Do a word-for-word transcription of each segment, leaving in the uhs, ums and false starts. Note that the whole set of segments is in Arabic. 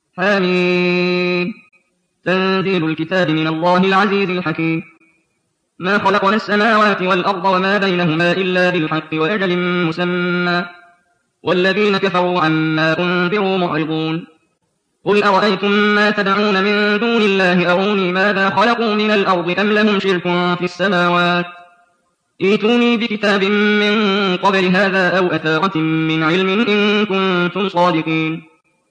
حميم تنزيل الكتاب من الله العزيز الحكيم ما خلقنا السماوات والأرض وما بينهما إلا بالحق وأجل مسمى والذين كفروا عما أنذروا معرضون قل أرأيتم ما تدعون من دون الله أروني ماذا خلقوا من الأرض أم لهم شرك في السماوات ائتوني بكتاب من قبل هذا أو أثارة من علم إن كنتم صادقين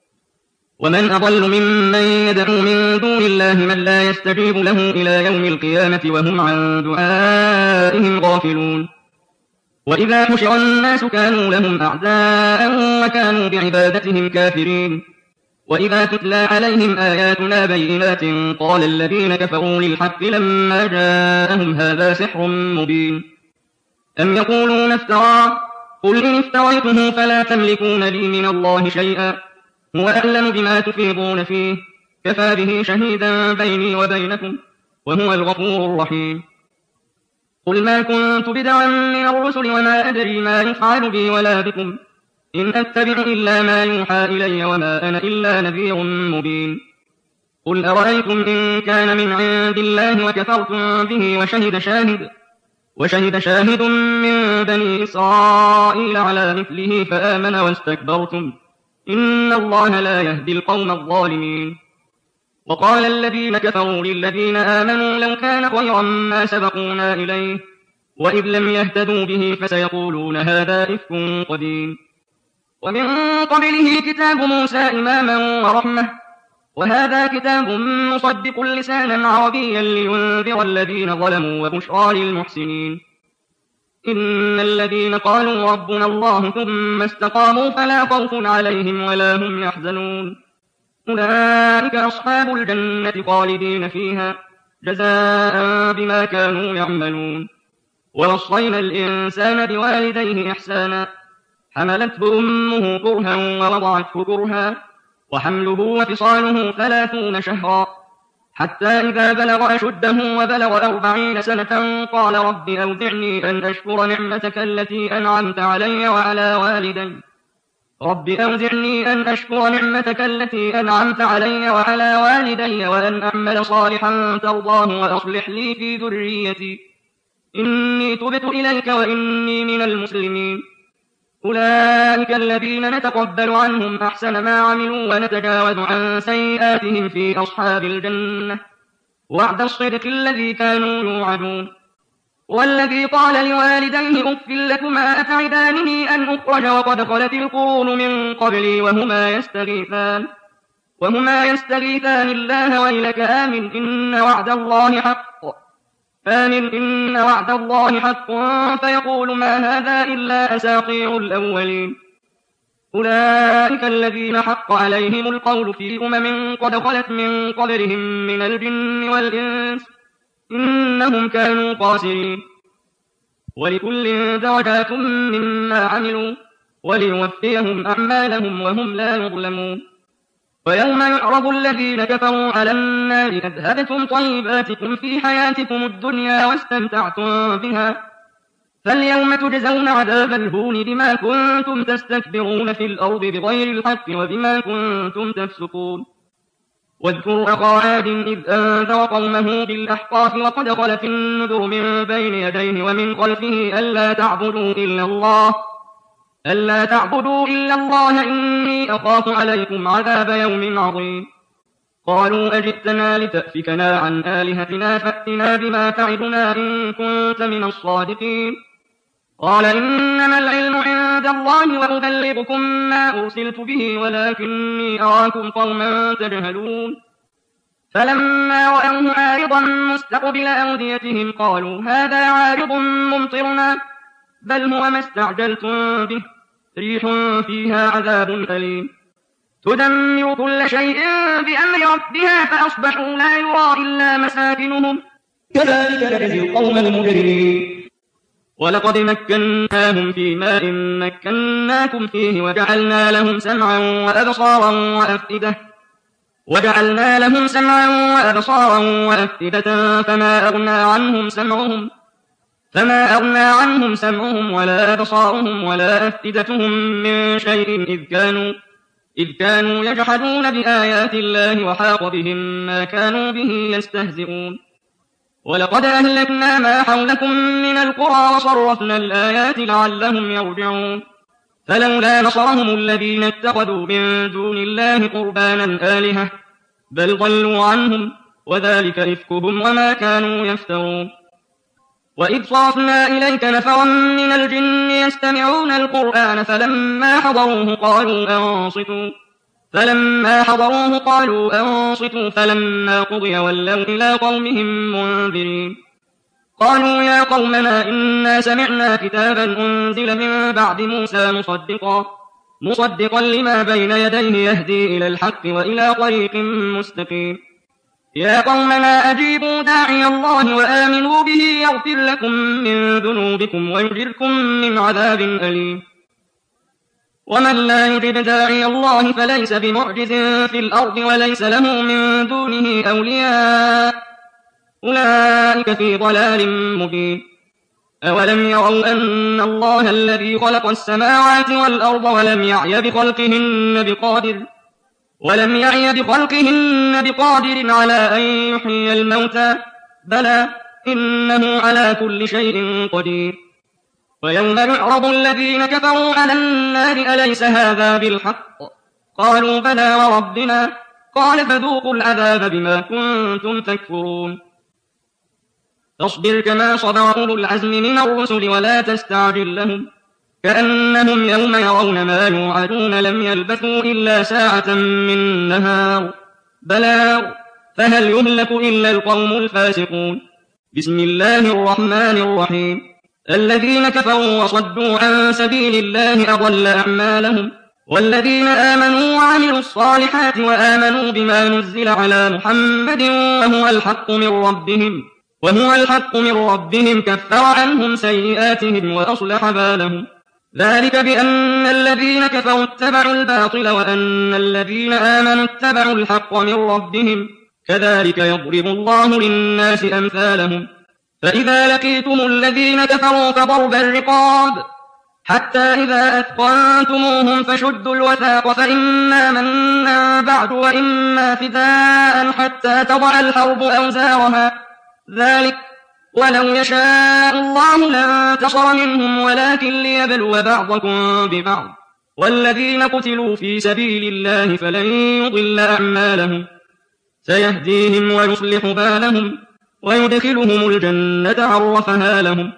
ومن أضل ممن يدعو من دون الله من لا يستجيب له إلى يوم القيامة وهم عن دعائهم غافلون وإذا حشر الناس كانوا لهم أعداء وكانوا بعبادتهم كافرين وإذا تتلى عليهم آياتنا بينات قال الذين كفروا للحق لما جاءهم هذا سحر مبين أم يقولون افترى قل إن افتريته فلا تملكون لي من الله شيئا هو أعلم بما تفيضون فيه كفى به شهيدا بيني وبينكم وهو الغفور الرحيم قل ما كنت بدعا من الرسل وما أدري ما يفعل بي ولا بكم إن أتبع إلا ما يوحى إلي وما أنا إلا نذير مبين قل أرأيتم إن كان من عند الله وكفرتم به وشهد شاهد وشهد شاهد من بني إسرائيل على مثله فآمن واستكبرتم إن الله لا يهدي القوم الظالمين وقال الذين كفروا للذين آمنوا لو كان خيرا ما سبقونا إليه وإذ لم يهتدوا به فسيقولون هذا إفك قديم ومن قبله كتاب موسى إماما ورحمة وهذا كتاب مصدق لسانا عربيا لينذر الذين ظلموا وبشرى للمحسنين إن الذين قالوا ربنا الله ثم استقاموا فلا خوف عليهم ولا هم يحزنون أولئك أصحاب الجنة خالدين فيها جزاء بما كانوا يعملون ووصينا الإنسان بوالديه إحسانا حملته أمه كرها ووضعته كرها وحمله وفصاله ثلاثون شهرا حتى إذا بلغ أشده وبلغ أربعين سنة قال رب أوزعني أن أشكر نعمتك التي أنعمت علي وعلى والدي رب أوزعني أن أشكر نعمتك التي أنعمت علي وعلى والدي وأن أعمل صالحا ترضاه وأصلح لي في ذريتي إني تبت إليك وإني من المسلمين أولئك الذين نتقبل عنهم أحسن ما عملوا ونتجاوز عن سيئاتهم في أصحاب الجنة وعد الصدق الذي كانوا يوعدون والذي قال لوالديه أف لكما أتعدانني أن أخرج وقد خلت القرون من قبلي وهما يستغيثان وهما يستغيثان الله ويلك آمن إن وعد الله حق آمن إن وعد الله حق فيقول ما هذا إلا أساطير الأولين أولئك الذين حق عليهم القول في أمم قد خلت من قبلهم من الجن والإنس إنهم كانوا خاسرين ولكل درجات مما عملوا وليوفيهم أعمالهم وهم لا يظلمون ويوم يعرض الذين كفروا على النار أذهبتم طيباتكم في حياتكم الدنيا واستمتعتم بها فاليوم تجزون عذاب الهون بما كنتم تستكبرون في الأرض بغير الحق وبما كنتم تفسقون واذكر أخا عاد إذ أنذر قومه بالأحقاف وقد خلت النذر من بين يديه ومن خلفه ألا تعبدوا إلا الله ألا تعبدوا إلا الله إني أخاف عليكم عذاب يوم عظيم قالوا أجئتنا لتأفكنا عن آلهتنا فأتنا بما تعدنا إن كنت من الصادقين قال إنما العلم عند الله وأبلغكم ما أرسلت به ولكني أراكم قوما تجهلون فلما رأوه عارضا مستقبل أوديتهم قالوا هذا عارض ممطرنا بل هو ما استعجلتم به ريح فيها عذاب أليم تدمر كل شيء بأمر ربها فأصبحوا لا يرى إلا مساكنهم كذلك نجزي القوم المجرمين ولقد مكناهم في ماء مكناكم فيه وجعلنا لهم سمعا وأبصارا وأفئدة وجعلنا لهم سمعا وأبصارا وأفئدة فما أغنى عنهم سمعهم فما أغنى عنهم سمعهم ولا أبصارهم ولا أفئدتهم من شيء إذ كانوا إذ كانوا يجحدون بآيات الله وحاق بهم ما كانوا به يستهزئون ولقد أهلكنا ما حولكم من القرى وصرفنا الآيات لعلهم يرجعون فلولا نصرهم الذين اتخذوا من دون الله قربانا آلهة بل ضلوا عنهم وذلك إفكهم وما كانوا يفترون وإذ صرفنا إليك نفرا من الجن يستمعون القرآن فلما حضروه قالوا أنصتوا فلما حضروه قالوا أنصتوا فلما قضي ولوا إلى قومهم منذرين قالوا يا قومنا إنا سمعنا كتابا أنزل من بعد موسى مصدقا مصدقا لما بين يديه يهدي إلى الحق وإلى طريق مستقيم يا قومنا أجيبوا داعي الله وآمنوا به يغفر لكم من ذنوبكم ويجركم من عذاب أليم ومن لا يجب داعي الله فليس بمعجز في الأرض وليس له من دونه أولياء أولئك في ضلال مبين أولم يروا أن الله الذي خلق السماوات والأرض ولم يعي بخلقهن بقادر ولم يعي بخلقهن بقادر على أن يحيي الموتى بلى إنه على كل شيء قدير ويوم يعرض الذين كفروا على النار أليس هذا بالحق قالوا بلى وربنا قال فذوقوا العذاب بما كنتم تكفرون فاصبر كما صبر أولو العزم من الرسل ولا تستعجل لهم كأنهم يوم يرون ما يوعدون لم يلبثوا إلا ساعة من نهار بلاغ فهل يهلك إلا القوم الفاسقون بسم الله الرحمن الرحيم الذين كفروا وصدوا عن سبيل الله أضل أعمالهم والذين آمنوا وعملوا الصالحات وآمنوا بما نزل على محمد وهو الحق من ربهم وهو الحق من ربهم كفر عنهم سيئاتهم وأصلح بالهم ذلك بأن الذين كفروا اتبعوا الباطل وأن الذين آمنوا اتبعوا الحق من ربهم كذلك يضرب الله للناس أمثالهم فإذا لقيتم الذين كفروا فضرب الرقاب حتى إذا أثقنتموهم فشدوا الوثاق فإما منا بعد وإما فداء حتى تضع الحرب أوزارها ذلك ولو يشاء الله لانتصر منهم ولكن ليبلو بعضكم ببعض والذين قتلوا في سبيل الله فلن يضل أعمالهم سيهديهم ويصلح بالهم ويدخلهم الجنة عرفها لهم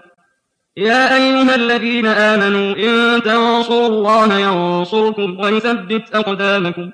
يا أيها الذين آمنوا إن تنصروا الله ينصركم ويثبت أقدامكم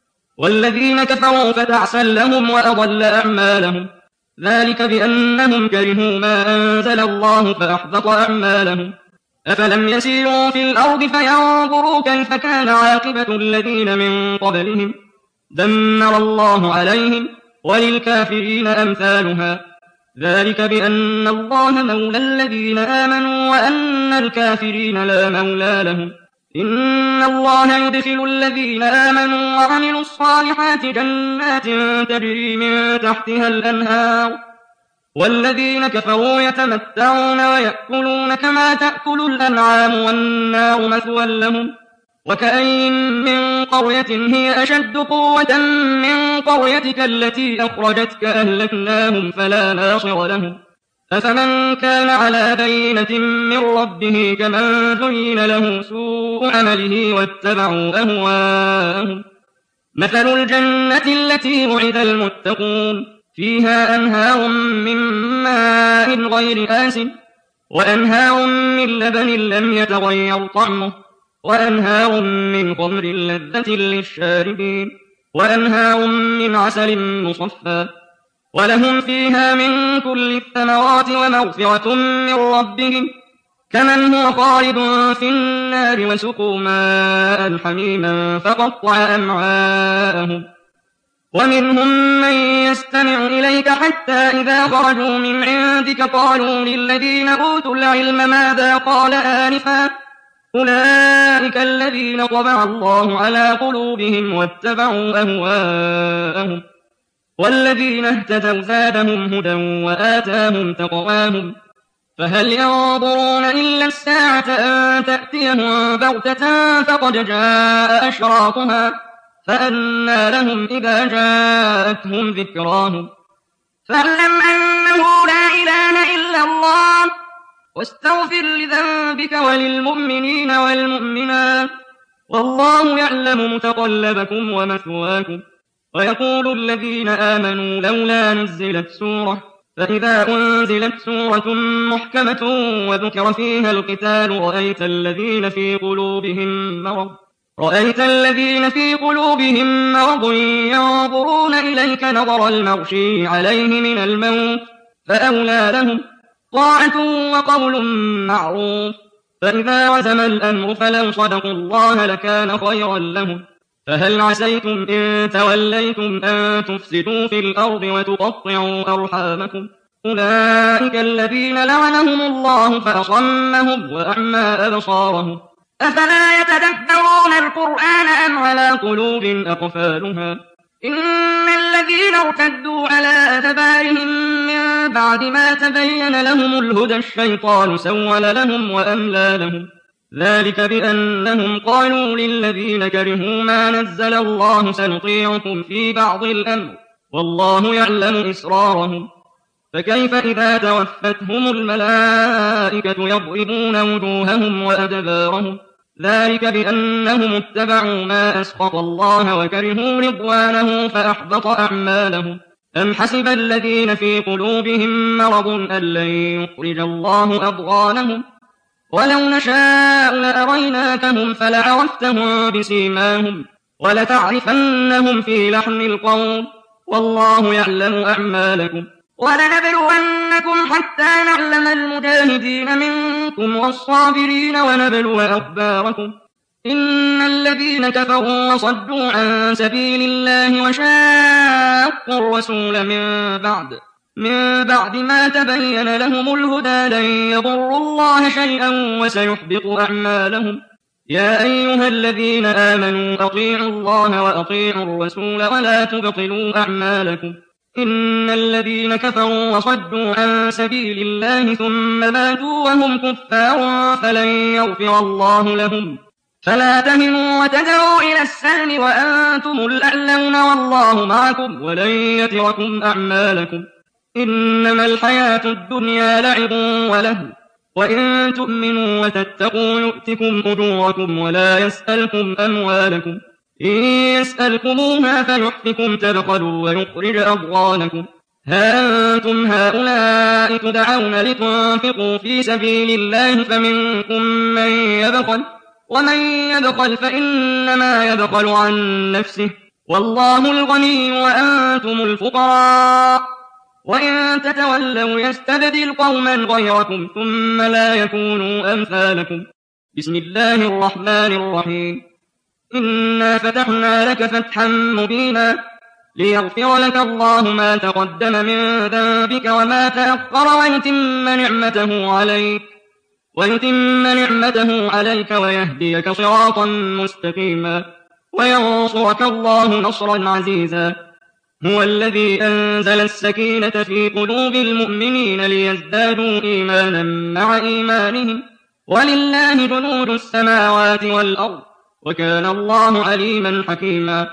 والذين كفروا فتعسا لهم وأضل أعمالهم ذلك بأنهم كرهوا ما أنزل الله فأحبط أعمالهم أفلم يسيروا في الأرض فينظروا كيف كان عاقبة الذين من قبلهم دمر الله عليهم وللكافرين أمثالها ذلك بأن الله مولى الذين آمنوا وأن الكافرين لا مولى لهم إن الله يدخل الذين آمنوا وعملوا الصالحات جنات تجري من تحتها الأنهار والذين كفروا يتمتعون ويأكلون كما تأكل الأنعام والنار مثوى لهم وكأين من قرية هي أشد قوة من قريتك التي أخرجتك أهلكناهم فلا ناصر لهم أفمن كان على بينة من ربه كمن زين له سوء عمله واتبعوا أهواءهم مثل الجنة التي وعد المتقون فيها أنهار من ماء غير آسن وأنهار من لبن لم يتغير طعمه وأنهار من خمر لذة للشاربين وأنهار من عسل مصفى ولهم فيها من كل الثمرات ومغفرة من ربهم كمن هو خالد في النار وسقوا ماء حميما فقطع أمعاءهم ومنهم من يستمع إليك حتى إذا خرجوا من عندك قالوا للذين أوتوا العلم ماذا قال آنفا أولئك الذين طبع الله على قلوبهم واتبعوا أهواءهم والذين اهتدوا زادهم هدى وآتاهم تقواهم فهل ينظرون إلا الساعة أن تأتيهم بغتة فقد جاء أشراطها فأنى لهم إذا جاءتهم ذكراهم فاعلم أنه لا إله إلا الله واستغفر لذنبك وللمؤمنين والمؤمنات والله يعلم متقلبكم ومثواكم. ويقول الذين آمنوا لولا نزلت سورة فإذا أنزلت سورة محكمة وذكر فيها القتال رأيت الذين في قلوبهم مرض رأيت الذين في قلوبهم مرض ينظرون إليك نظر المغشي عليه من الموت فأولى لهم طاعة وقول معروف. فإذا عزم الأمر فلو صدقوا الله لكان خيرا لهم. فهل عسيتم إن توليتم أن تفسدوا في الأرض وتقطعوا أرحامكم أولئك الذين لعنهم الله فأصمهم وأعمى أبصارهم أفلا يتدبرون القرآن أم على قلوب أقفالها إن الذين ارتدوا على أدبارهم من بعد ما تبين لهم الهدى الشيطان سول لهم وأملى لهم ذلك بأنهم قالوا للذين كرهوا ما نزل الله سنطيعكم في بعض الأمر والله يعلم إسرارهم فكيف إذا توفتهم الملائكة يضربون وجوههم وأدبارهم ذلك بأنهم اتبعوا ما أسخط الله وكرهوا رضوانه فأحبط أعمالهم أم حسب الذين في قلوبهم مرض أن لن يخرج الله أضغانهم ولو نشاء لأريناكهم فلعرفتهم بسيماهم ولتعرفنهم في لحن القول والله يعلم أعمالكم ولنبلونكم حتى نعلم المجاهدين منكم والصابرين ونبلو أخباركم إن الذين كفروا وصدوا عن سبيل الله وشاقوا الرسول من بعد من بعد ما تبين لهم الهدى لن يضروا الله شيئا وسيحبط أعمالهم يا أيها الذين آمنوا أطيعوا الله وأطيعوا الرسول ولا تبطلوا أعمالكم إن الذين كفروا وصدوا عن سبيل الله ثم ماتوا وهم كفار فلن يغفر الله لهم فلا تهنوا وتدعوا إلى السلم وأنتم الأعلون والله معكم ولن يتركم أعمالكم إنما الحياة الدنيا لعب ولهو وإن تؤمنوا وتتقوا يؤتكم أجوركم ولا يسألكم أموالكم إن يسألكموها فيحفكم تبخلوا ويخرج أضغانكم ها أنتم هؤلاء تدعون لتنفقوا في سبيل الله فمنكم من يبخل ومن يبخل فإنما يبخل عن نفسه والله الغني وأنتم الفقراء وإن تتولوا يستبدل قوما غيركم ثم لا يكونوا أمثالكم بسم الله الرحمن الرحيم إنا فتحنا لك فتحا مبينا ليغفر لك الله ما تقدم من ذنبك وما تأخر ويتم نعمته عليك ويتم نعمته عليك ويهديك صراطا مستقيما وينصرك الله نصرا عزيزا هو الذي أنزل السكينة في قلوب المؤمنين ليزدادوا إيمانا مع إيمانهم ولله جنود السماوات والأرض وكان الله عليما حكيما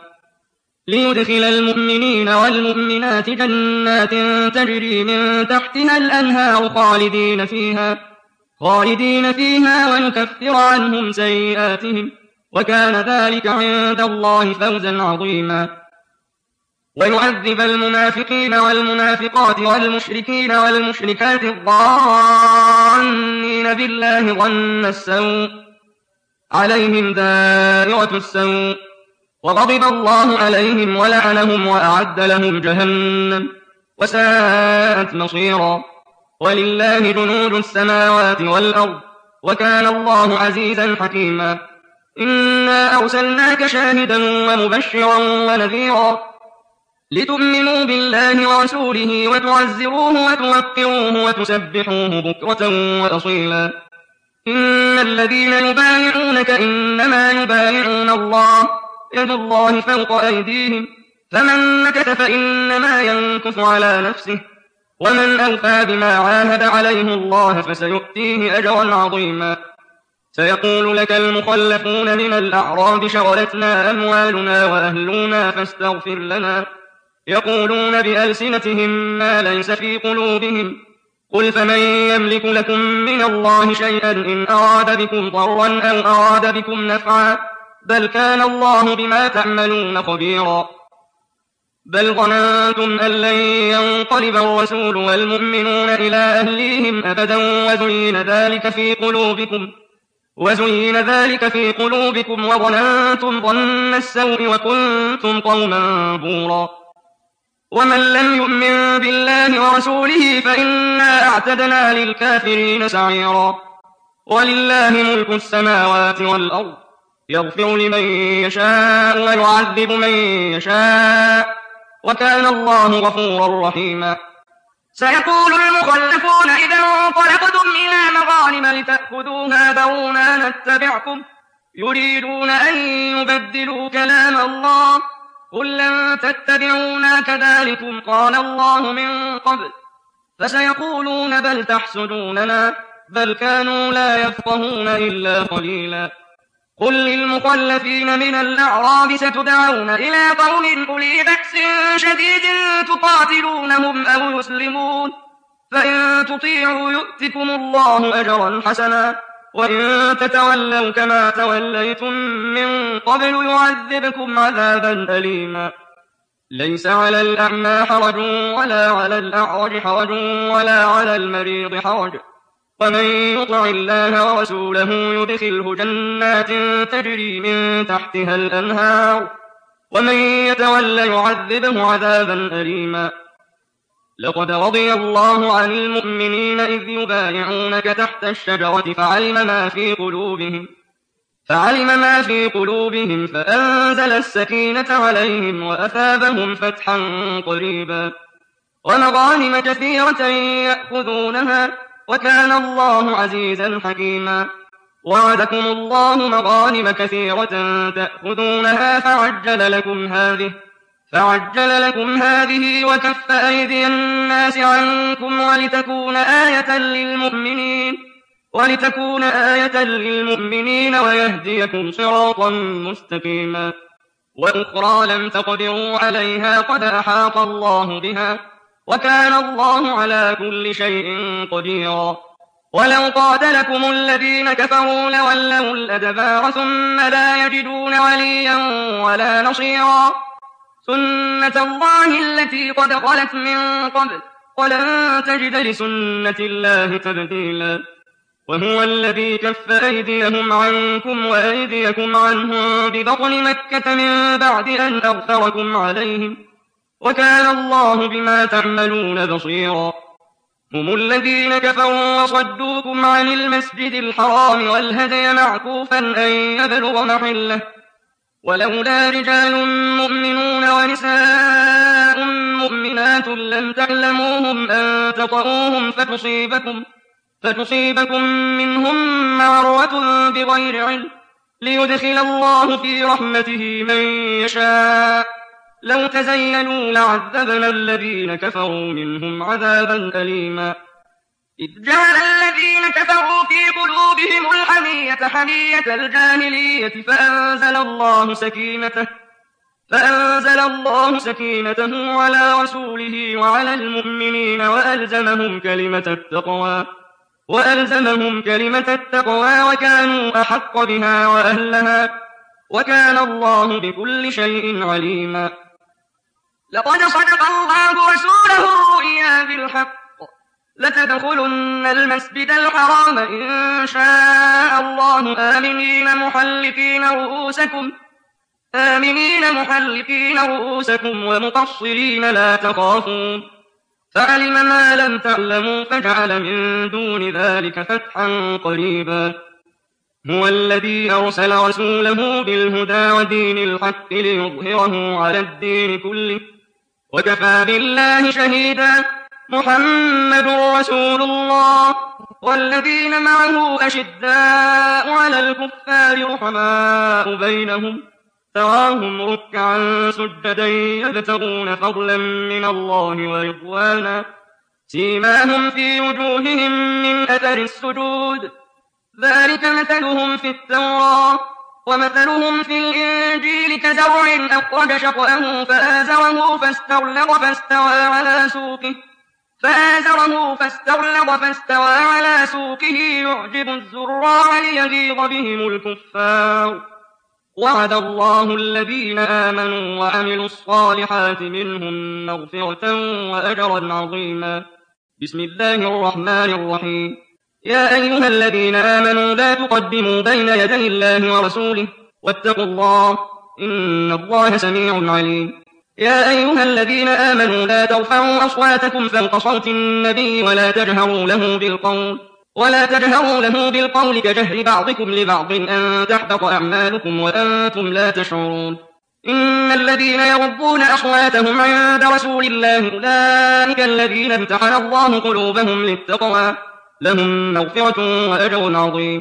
ليدخل المؤمنين والمؤمنات جنات تجري من تحتها الأنهار خالدين فيها خالدين فيها ويكفر عنهم سيئاتهم وكان ذلك عند الله فوزا عظيما ويعذب المنافقين والمنافقات والمشركين والمشركات الظانين بالله ظن السوء عليهم دائرة السوء وغضب الله عليهم ولعنهم وأعد لهم جهنم وساءت مصيرا ولله جنود السماوات والأرض وكان الله عزيزا حكيما إنا أرسلناك شاهدا ومبشرا ونذيرا لتؤمنوا بالله ورسوله وتعزروه وتوقروه وتسبحوه بكرة وأصيلا إن الذين يبايعونك إنما يبايعون الله يد الله فوق أيديهم فمن نكث فإنما ينكث على نفسه ومن أوفى بما عاهد عليه الله فسيؤتيه أجرا عظيما سيقول لك المخلفون من الأعراب شغلتنا أموالنا وأهلنا فاستغفر لنا يقولون بألسنتهم ما ليس في قلوبهم قل فمن يملك لكم من الله شيئا إن أراد بكم ضرا أو أراد بكم نفعا بل كان الله بما تعملون خبيرا بل ظننتم أن لن ينقلب الرسول والمؤمنون إلى أهليهم أبدا وزين ذلك في قلوبكم وزين ذلك في قلوبكم وظننتم ظن السوء وكنتم قوما بورا ومن لم يؤمن بالله ورسوله فإنا أعتدنا للكافرين سعيرا ولله ملك السماوات والأرض يغفر لمن يشاء ويعذب من يشاء وكان الله غفورا رحيما سيقول المخلفون إذا انطلقتم إلى مغانم لتأخذوها ذرونا نتبعكم يريدون أن يبدلوا كلام الله قل لن تتبعونا كذلكم قال الله من قبل فسيقولون بل تحسدوننا بل كانوا لا يفقهون إلا قليلا قل للمخلفين من الأعراب ستدعون إلى قوم أولي بأس شديد تقاتلونهم أو يسلمون فإن تطيعوا يؤتكم الله أجرا حسنا وإن تتولوا كما توليتم من قبل يعذبكم عذابا أليما ليس على الأعمى حرج ولا على الأعرج حرج ولا على المريض حرج ومن يطع الله ورسوله يدخله جنات تجري من تحتها الأنهار ومن يتول يعذبه عذابا أليما لقد رضي الله عن المؤمنين إذ يبايعونك تحت الشجرة فعلم ما في قلوبهم فعلم ما في قلوبهم فأنزل السكينة عليهم وأثابهم فتحا قريبا ومغانم كثيرة يأخذونها وكان الله عزيزا حكيما وعدكم الله مغانم كثيرة تأخذونها فعجل لكم هذه فعجل لكم هذه وكف أيدي الناس عنكم ولتكون آية للمؤمنين ولتكون آية للمؤمنين ويهديكم صراطا مستقيما وأخرى لم تقدروا عليها قد أحاط الله بها وكان الله على كل شيء قديرا ولو قاتلكم الذين كفروا لولوا الأدبار ثم لا يجدون وليا ولا نصيرا سنة الله التي قد خلت من قبل ولن تجد لسنة الله تبديلا وهو الذي كف أيديهم عنكم وأيديكم عنهم ببطن مكة من بعد أن أغفركم عليهم وكان الله بما تعملون بصيرا هم الذين كفروا وصدوكم عن المسجد الحرام والهدي معكوفا أن يبلغ محله ولولا رجال مؤمنون ونساء مؤمنات لم تعلموهم أن تطؤوهم فتصيبكم, فتصيبكم منهم معرة بغير علم ليدخل الله في رحمته من يشاء لو تزينوا لعذبنا الذين كفروا منهم عذابا أليما إذ جعل الذين كفروا في قلوبهم الحمية حمية الجاهلية فأنزل الله سكينته فأنزل الله سكينته على رسوله وعلى المؤمنين وألزمهم كلمة التقوى وألزمهم كلمة التقوى وكانوا أحق بها وأهلها وكان الله بكل شيء عليما لقد صدق الله رسوله الرؤيا بالحق لتدخلن المسجد الحرام إن شاء الله آمنين محلقين رؤوسكم آمنين محلقين رؤوسكم ومقصرين لا تخافون فعلم ما لم تعلموا فجعل من دون ذلك فتحا قريبا هو الذي أرسل رسوله بالهدى ودين الحق ليظهره على الدين كله وكفى بالله شهيدا محمد رسول الله والذين معه أشداء على الكفار رحماء بينهم تراهم ركعا سجدا يبتغون فضلا من الله ورضوانا سيماهم في وجوههم من أثر السجود ذلك مثلهم في التوراة ومثلهم في الإنجيل كزرع أخرج شطأه فآزره فاستغلظ فاستوى على سوقه فآزره فاستغلظ فاستوى على سوقه يعجب الزراع ليغيظ بهم الكفار. وعد الله الذين آمنوا وعملوا الصالحات منهم مغفرة وأجرا عظيما. بسم الله الرحمن الرحيم. يا أيها الذين آمنوا لا تقدموا بين يدي الله ورسوله واتقوا الله إن الله سميع عليم. يا أيها الذين آمنوا لا ترفعوا أصواتكم فوق صوت النبي ولا تجهروا له بالقول ولا تجهروا له بالقول كجهر بعضكم لبعض أن تحبط أعمالكم وأنتم لا تشعرون. إن الذين يغضون أصواتهم عند رسول الله أولئك الذين امتحن الله قلوبهم للتقوى لهم مغفرة وأجر عظيم.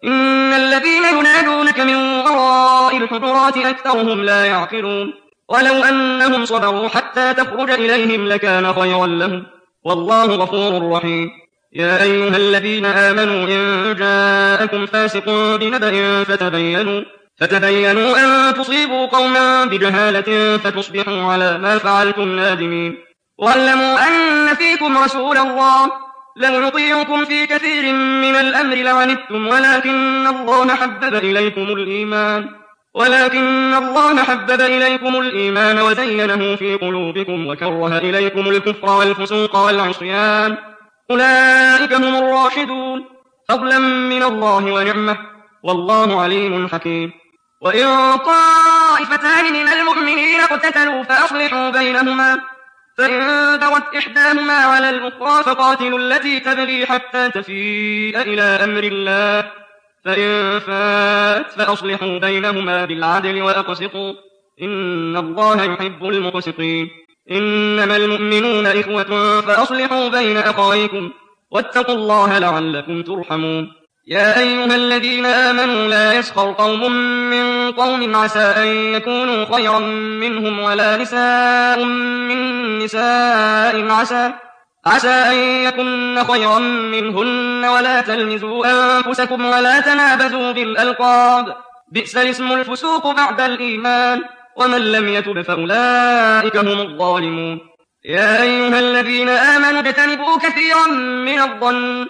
إن الذين ينادونك من وراء الحجرات أكثرهم لا يعقلون ولو أنهم صبروا حتى تخرج إليهم لكان خيرا لهم والله غفور رحيم. يا أيها الذين آمنوا إن جاءكم فاسق بنبأ فتبينوا فتبينوا أن تصيبوا قوما بجهالة فتصبحوا على ما فعلتم نادمين. واعلموا أن فيكم رسول الله لو يطيعكم في كثير من الأمر لعنتم ولكن الله حبب إليكم الإيمان ولكن الله حبب إليكم الإيمان وزينه في قلوبكم وكره إليكم الكفر والفسوق والعصيان أولئك هم الراشدون فضلا من الله ونعمة والله عليم حكيم. وإن طائفتان من المؤمنين اقتتلوا فأصلحوا بينهما فإن بغت إحداهما على الأخرى فقاتلوا التي تبغي حتى تفيء إلى أمر الله فإن فات فأصلحوا بينهما بالعدل وأقسطوا إن الله يحب المقسطين. إنما المؤمنون إخوة فأصلحوا بين أخويكم واتقوا الله لعلكم ترحمون. يا أيها الذين آمنوا لا يسخر قوم من قوم عسى أن يكونوا خيرا منهم ولا نساء من نساء عسى عسى أن يكن خيرا منهن ولا تلمزوا أنفسكم ولا تنابزوا بالألقاب بئس الاسم الفسوق بعد الإيمان ومن لم يتب فأولئك هم الظالمون. يا أيها الذين آمنوا اجتنبوا كثيرا من الظن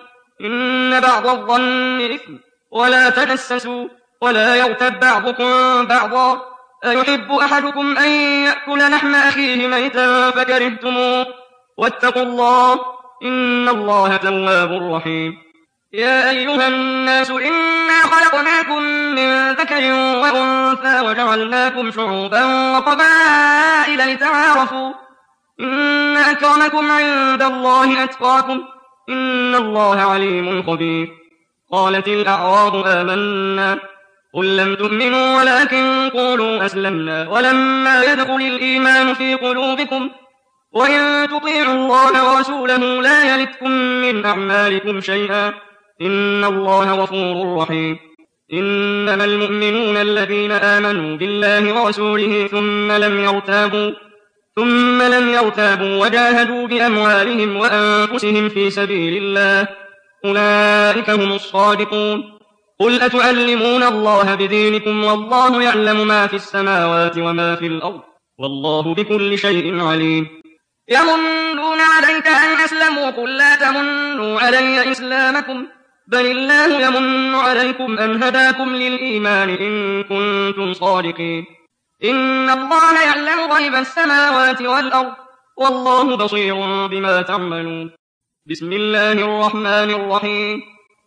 إن بعض الظن إثم ولا تجسسوا ولا يغتب بعضكم بعضا أيحب أحدكم أن يأكل لحم أخيه ميتا فكرهتموه واتقوا الله إن الله تواب رحيم. يا أيها الناس إنا خلقناكم من ذكر وأنثى وجعلناكم شعوبا وقبائل لتعارفوا إن أكرمكم عند الله أتقاكم إن الله عليم خبير. قالت الأعراب آمنا قل لم تؤمنوا ولكن قولوا أسلمنا ولما يدخل الإيمان في قلوبكم وإن تطيعوا الله ورسوله لا يلتكم من أعمالكم شيئا إن الله غفور رحيم. إنما المؤمنون الذين آمنوا بالله ورسوله ثم لم يرتابوا ثم لم يرتابوا وجاهدوا بأموالهم وأنفسهم في سبيل الله أولئك هم الصادقون. قل أتعلمون الله بدينكم والله يعلم ما في السماوات وما في الأرض والله بكل شيء عليم. يمنون عليك أن أسلموا قل لا تمنوا علي إسلامكم بل الله يمن عليكم أن هداكم للإيمان إن كنتم صادقين. إن الله يعلم غيب السماوات والأرض والله بصير بما تعملون. بسم الله الرحمن الرحيم.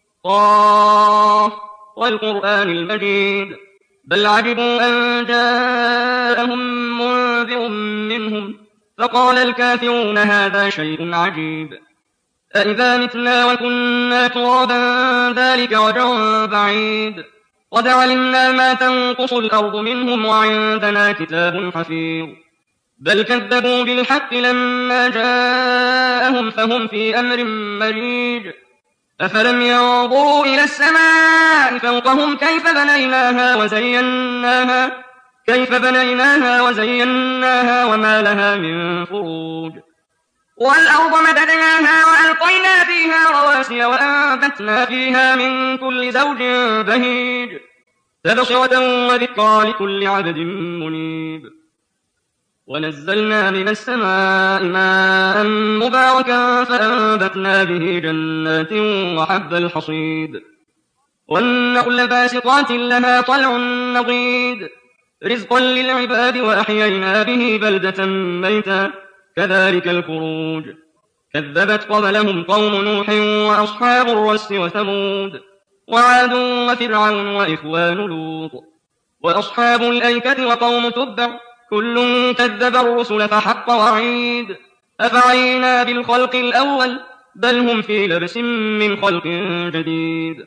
طه والقرآن المجيد بل عجبوا أن جاءهم منذر منهم فقال الكافرون هذا شيء عجيب أإذا متنا وكنا ترابا ذلك رجع بعيد قد علمنا ما تنقص الأرض منهم وعندنا كتاب حفيظ بل كذبوا بالحق لما جاءهم فهم في أمر مريج أفلم ينظروا إلى السماء فوقهم كيف بنيناها وزيناها كيف بنيناها وزيناها وما لها من فروج والأرض مددناها وألقينا فيها رواسي وأنبتنا فيها من كل زوج بهيج تبصرة وذكرى لكل عبد منيب. ونزلنا من السماء ماء مباركا فأنبتنا به جنات وحب الحصيد والنخل باسقات لها طلع نضيد رزقا للعباد وأحيينا به بلدة ميتا كذلك الخروج. كذبت قبلهم قوم نوح وأصحاب الرس وثمود وعاد وفرعون وإخوان لوط وأصحاب الأيكة وقوم تبع كل كذب الرسل فحق وعيد. أفعينا بالخلق الأول بل هم في لبس من خلق جديد.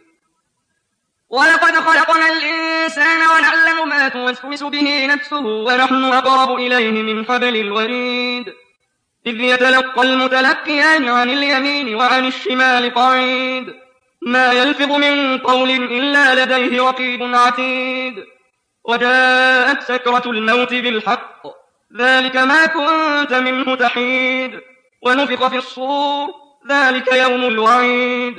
ولقد خلقنا الإنسان ونعلم ما توسوس به نفسه ونحن أقرب إليه من حبل الوريد. إذ يتلقى المتلقيان عن اليمين وعن الشمال قعيد ما يلفظ من قول إلا لديه رقيب عتيد. وجاءت سكرة الموت بالحق ذلك ما كنت منه تحيد. ونفخ في الصور ذلك يوم الوعيد.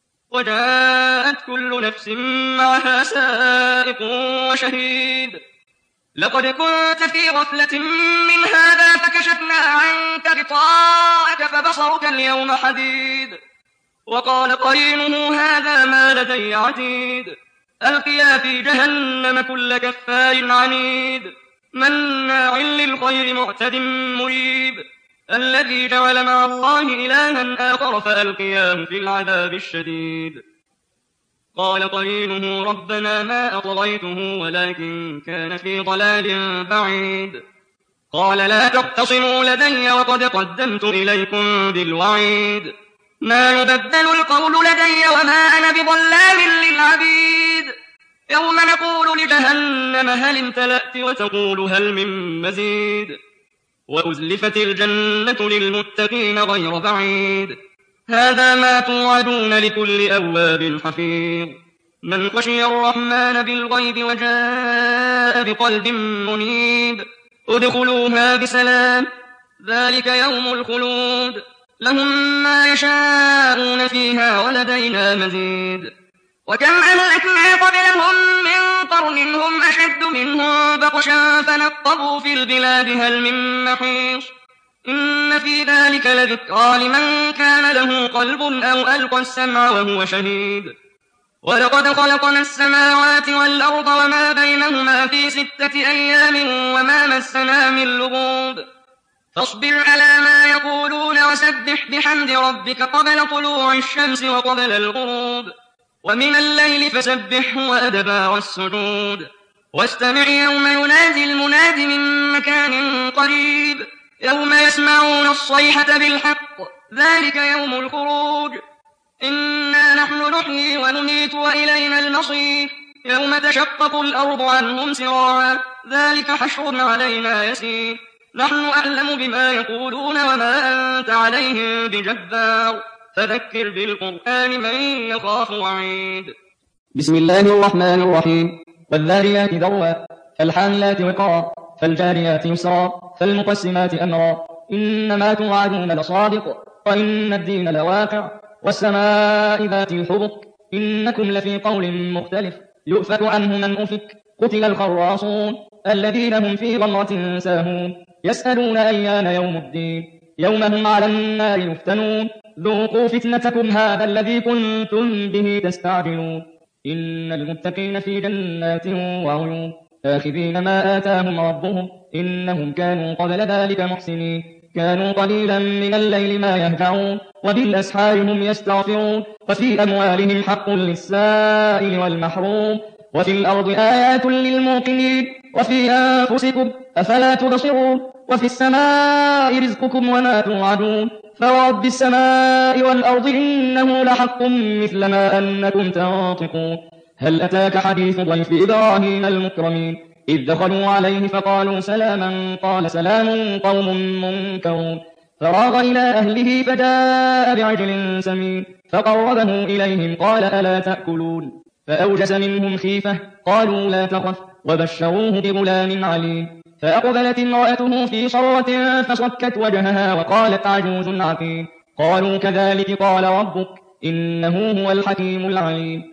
وجاءت كل نفس معها سائق وشهيد. لقد كنت في غفلة من هذا فكشفنا عنك غطاءك فبصرك اليوم حديد. وقال قرينه هذا ما لدي عتيد. ألقيا في جهنم كل كفار عنيد مناع للخير معتد مريب. الذي جعل مع الله إلها آخر فألقياه في العذاب الشديد. قال قرينه ربنا ما أطغيته ولكن كان في ضلال بعيد. قال لا تختصموا لدي وقد قدمت إليكم بالوعيد. ما يبدل القول لدي وما أنا بظلام للعبيد. يوم نقول لجهنم هل امتلأت وتقول هل من مزيد. وأزلفت الجنة للمتقين غير بعيد. هذا ما توعدون لكل أواب حفيظ. من خشي الرحمن بالغيب وجاء بقلب منيب ادخلوها بسلام ذلك يوم الخلود. لهم ما يشاءون فيها ولدينا مزيد. وكم أهلكنا قبلهم من قرن هم أشد منهم بطشا فنقبوا في البلاد هل من محيص. إن في ذلك لذكرى لمن كان له قلب أو ألقى السمع وهو شهيد. ولقد خلقنا السماوات والأرض وما بينهما في ستة أيام وما مسنا من لغوب. فاصبر على ما يقولون وسبح بحمد ربك قبل طلوع الشمس وقبل الغروب ومن الليل فسبحه وأدبار السجود. واستمع يوم ينادي المناد من مكان قريب يوم يسمعون الصيحة بالحق ذلك يوم الخروج. إنا نحن نحيي ونميت وإلينا المصير. يوم تشقق الأرض عنهم سراعا ذلك حشر علينا يسير. نحن أعلم بما يقولون وما أنت عليهم بجبار فذكر بالقرآن من يخاف وعيد. بسم الله الرحمن الرحيم. والذاريات ذروا فالحاملات وقرا فالجاريات يسرا فالمقسمات أمرا إنما توعدون لصادق وإن الدين لواقع والسماء ذات الحبك إنكم لفي قول مختلف يؤفك عنه من أفك. قتل الخراصون الذين هم في غمرة ساهون يسألون أيان يوم الدين يوم هم على النار يفتنون ذوقوا فتنتكم هذا الذي كنتم به تستعجلون. إن المتقين في جنات وعيون آخذين ما آتاهم ربهم إنهم كانوا قبل ذلك محسنين. كانوا قليلا من الليل ما يهجعون وبالأسحار هم يستغفرون. وفي أموالهم حق للسائل والمحروم وفي الأرض آيات للموقنين وفي أنفسكم أفلا تبصرون. وفي السماء رزقكم وما توعدون فورب السماء والأرض إنه لحق مثل ما أنكم تنطقون. هل أتاك حديث ضيف إبراهيم المكرمين إذ دخلوا عليه فقالوا سلاما قال سلام قوم منكرون. فراغ إلى أهله فجاء بعجل سمين فقربه إليهم قال ألا تأكلون فأوجس منهم خيفة قالوا لا تخف وبشروه بغلام عليم. فأقبلت امرأته في صرة فصكت وجهها وقالت عجوز عقيم. قالوا كذلك قال ربك إنه هو الحكيم العليم.